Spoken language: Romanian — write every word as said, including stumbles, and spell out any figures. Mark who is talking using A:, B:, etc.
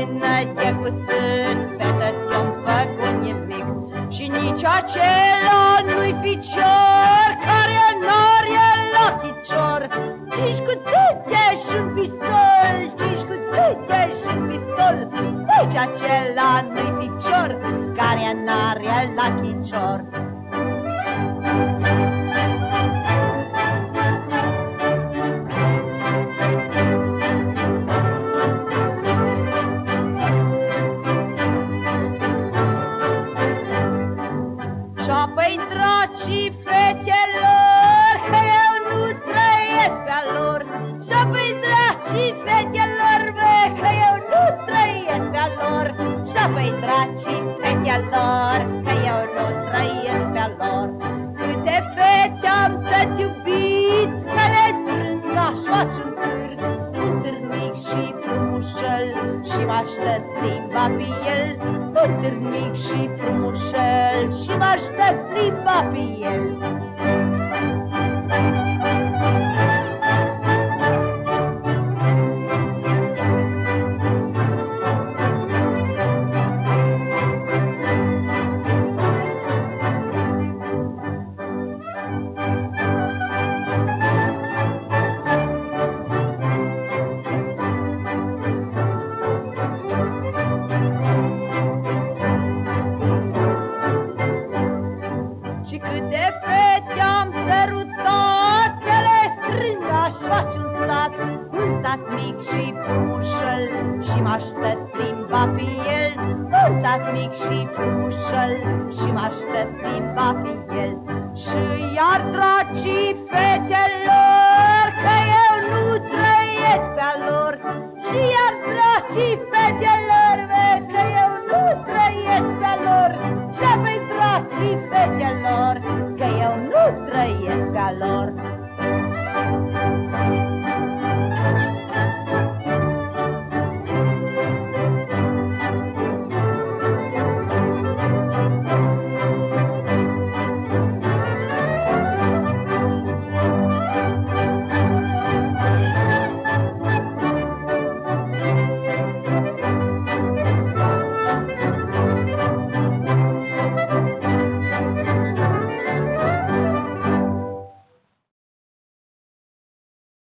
A: rușine de cusut, fete ți-o-n făcut nimic. Și nici acela nu-i ficior care n-are la picior. Cinci cuțite și-n pistol, cinci cuțite și-n pistol. Nici acela nu-i ficior care n-are la picior. Și-apoi dracii fetelor, că eu nu trăiesc pe-a lor. Și-apoi dracii fetelor, bă, că eu nu trăiesc pe-a lor. Și-apoi dracii fetelor, că eu nu trăiesc pe-a lor. Câte fete am să-ți iubit, că le strâng așa-ți un târg. Un târnic și frumușel, și m-aștept limba pe el. Un târnic și frumușel, și m-aștept limba pe el. Și câte fete am sărutat, că le strâng aș face un sat. Un sat mic și frumușel, și m-aștept limba pe el. Un sat mic și frumușel, și m-aștept limba pe el. Și iar dracii fetelor, că eu nu trăiesc pe-a lor. Și iar dracii fetelor,